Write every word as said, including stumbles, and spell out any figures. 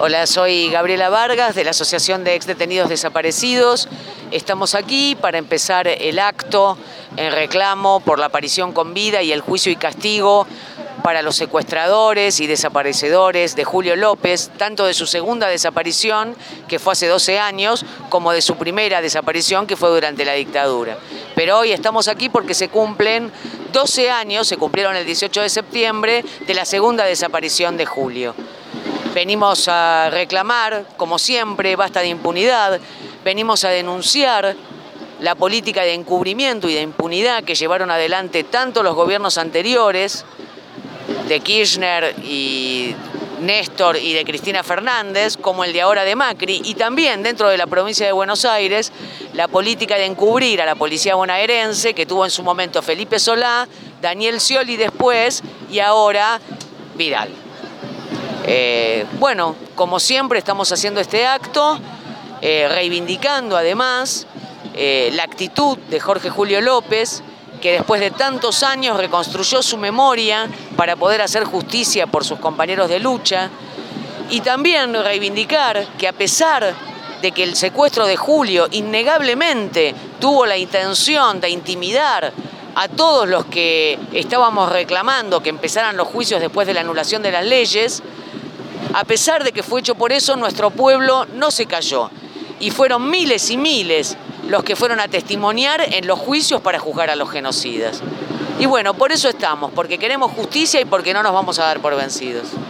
Hola, soy Gabriela Vargas de la Asociación de Exdetenidos Desaparecidos. Estamos aquí para empezar el acto en reclamo por la aparición con vida y el juicio y castigo para los secuestradores y desaparecedores de Julio López, tanto de su segunda desaparición, que fue hace doce años, como de su primera desaparición, que fue durante la dictadura. Pero hoy estamos aquí porque se cumplen doce años, se cumplieron el dieciocho de septiembre, de la segunda desaparición de Julio. Venimos a reclamar, como siempre, basta de impunidad, venimos a denunciar la política de encubrimiento y de impunidad que llevaron adelante tanto los gobiernos anteriores, de Kirchner y Néstor y de Cristina Fernández, como el de ahora de Macri, y también dentro de la provincia de Buenos Aires, la política de encubrir a la policía bonaerense que tuvo en su momento Felipe Solá, Daniel Scioli después y ahora Vidal. Eh, bueno, como siempre estamos haciendo este acto, eh, reivindicando además eh, la actitud de Jorge Julio López, que después de tantos años reconstruyó su memoria para poder hacer justicia por sus compañeros de lucha, y también reivindicar que a pesar de que el secuestro de Julio innegablemente tuvo la intención de intimidar a todos los que estábamos reclamando que empezaran los juicios después de la anulación de las leyes, a pesar de que fue hecho por eso, nuestro pueblo no se cayó. Y fueron miles y miles los que fueron a testimoniar en los juicios para juzgar a los genocidas. Y bueno, por eso estamos, porque queremos justicia y porque no nos vamos a dar por vencidos.